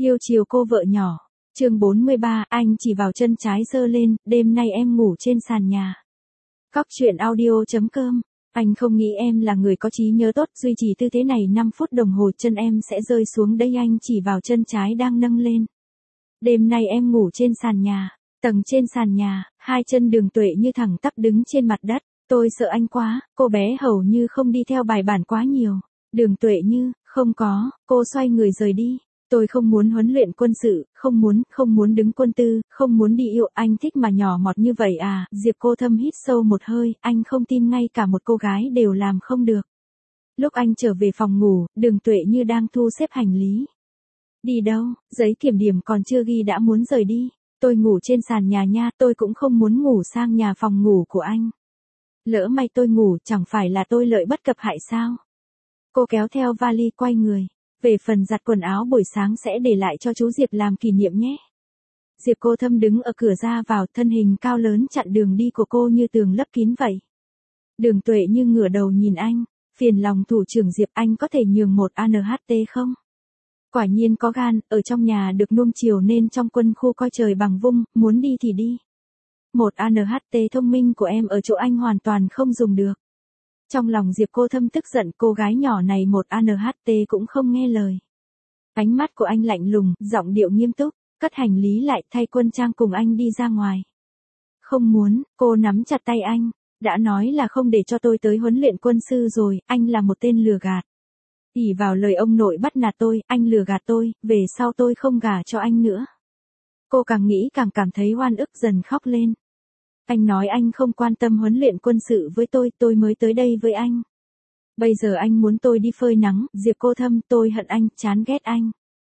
Yêu chiều cô vợ nhỏ. Chương 43, anh chỉ vào chân trái giơ lên, đêm nay em ngủ trên sàn nhà. Cóc truyện audio.com. Anh không nghĩ em là người có trí nhớ tốt, duy trì tư thế này 5 phút đồng hồ chân em sẽ rơi xuống đây, anh chỉ vào chân trái đang nâng lên. Đêm nay em ngủ trên sàn nhà. Tầng trên sàn nhà, hai chân Đường Tuệ Như thẳng tắp đứng trên mặt đất. Tôi sợ anh quá, cô bé hầu như không đi theo bài bản quá nhiều. Đường Tuệ Như, không có, cô xoay người rời đi. Tôi không muốn huấn luyện quân sự, không muốn đứng quân tư, không muốn đi yêu, anh thích mà nhỏ mọt như vậy à? Diệp Cô Thâm hít sâu một hơi, anh không tin ngay cả một cô gái đều làm không được. Lúc anh trở về phòng ngủ, Đường Tuệ Như đang thu xếp hành lý. Đi đâu, giấy kiểm điểm còn chưa ghi đã muốn rời đi. Tôi ngủ trên sàn nhà nha, tôi cũng không muốn ngủ sang nhà phòng ngủ của anh. Lỡ may tôi ngủ, chẳng phải là tôi lợi bất cập hại sao? Cô kéo theo vali quay người. Về phần giặt quần áo buổi sáng sẽ để lại cho chú Diệp làm kỷ niệm nhé. Diệp Cô Thâm đứng ở cửa ra vào, thân hình cao lớn chặn đường đi của cô như tường lấp kín vậy. Đường Tuệ Như ngửa đầu nhìn anh, phiền lòng thủ trưởng Diệp, anh có thể nhường một ANHT không? Quả nhiên có gan, ở trong nhà được nuông chiều nên trong quân khu coi trời bằng vung, muốn đi thì đi. Một ANHT thông minh của em ở chỗ anh hoàn toàn không dùng được. Trong lòng Diệp Cô Thâm tức giận, cô gái nhỏ này một ANHT cũng không nghe lời. Ánh mắt của anh lạnh lùng, giọng điệu nghiêm túc, cất hành lý lại, thay quân trang cùng anh đi ra ngoài. Không muốn, cô nắm chặt tay anh, đã nói là không để cho tôi tới huấn luyện quân sư rồi, anh là một tên lừa gạt. Ỷ vào lời ông nội bắt nạt tôi, anh lừa gạt tôi, về sau tôi không gả cho anh nữa. Cô càng nghĩ càng cảm thấy oan ức, dần khóc lên. Anh nói anh không quan tâm huấn luyện quân sự với tôi mới tới đây với anh. Bây giờ anh muốn tôi đi phơi nắng, Diệp Cô Thâm, tôi hận anh, chán ghét anh.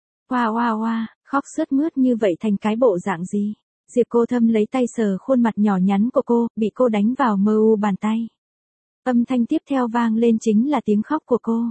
Hoa, khóc sướt mướt như vậy thành cái bộ dạng gì? Diệp Cô Thâm lấy tay sờ khuôn mặt nhỏ nhắn của cô, bị cô đánh vào mơ u bàn tay. Âm thanh tiếp theo vang lên chính là tiếng khóc của cô.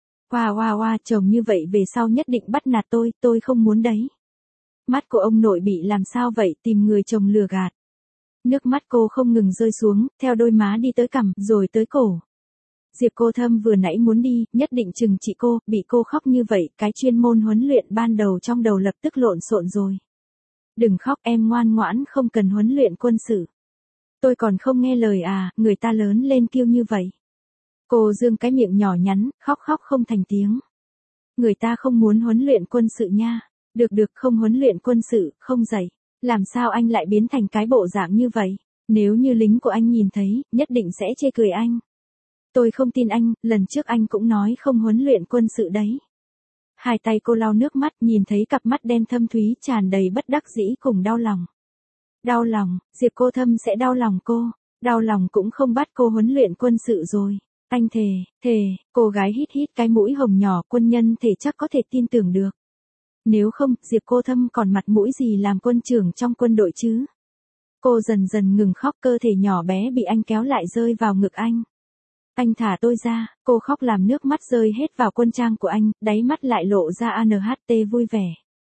Hoa, chồng như vậy về sau nhất định bắt nạt tôi không muốn đấy. Mắt của ông nội bị làm sao vậy, tìm người chồng lừa gạt. Nước mắt cô không ngừng rơi xuống, theo đôi má đi tới cằm, rồi tới cổ. Diệp Cô Thâm vừa nãy muốn đi, nhất định trừng trị cô, bị cô khóc như vậy, cái chuyên môn huấn luyện ban đầu trong đầu lập tức lộn xộn rồi. Đừng khóc em, ngoan ngoãn, không cần huấn luyện quân sự. Tôi còn không nghe lời à, người ta lớn lên kêu như vậy. Cô dương cái miệng nhỏ nhắn, khóc không thành tiếng. Người ta không muốn huấn luyện quân sự nha. Được, không huấn luyện quân sự, không dạy. Làm sao anh lại biến thành cái bộ dạng như vậy? Nếu như lính của anh nhìn thấy, nhất định sẽ chê cười anh. Tôi không tin anh, lần trước anh cũng nói không huấn luyện quân sự đấy. Hai tay cô lau nước mắt, nhìn thấy cặp mắt đen thâm thúy tràn đầy bất đắc dĩ cùng đau lòng. Đau lòng, Diệp Cô Thâm sẽ đau lòng cô. Đau lòng cũng không bắt cô huấn luyện quân sự rồi. Anh thề, cô gái hít cái mũi hồng nhỏ, quân nhân thể chắc có thể tin tưởng được. Nếu không, Diệp Cô Thâm còn mặt mũi gì làm quân trưởng trong quân đội chứ? Cô dần ngừng khóc, cơ thể nhỏ bé bị anh kéo lại rơi vào ngực anh. Anh thả tôi ra, cô khóc làm nước mắt rơi hết vào quân trang của anh, đáy mắt lại lộ ra ANHT vui vẻ.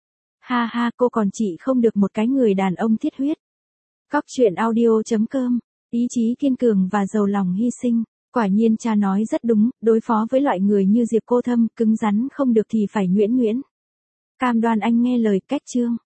Ha, cô còn chỉ không được một cái người đàn ông thiết huyết. Cóc truyện audio.com, ý chí kiên cường và giàu lòng hy sinh. Quả nhiên cha nói rất đúng, đối phó với loại người như Diệp Cô Thâm, cứng rắn không được thì phải nhuyễn. Cam đoan anh nghe lời, cách chương.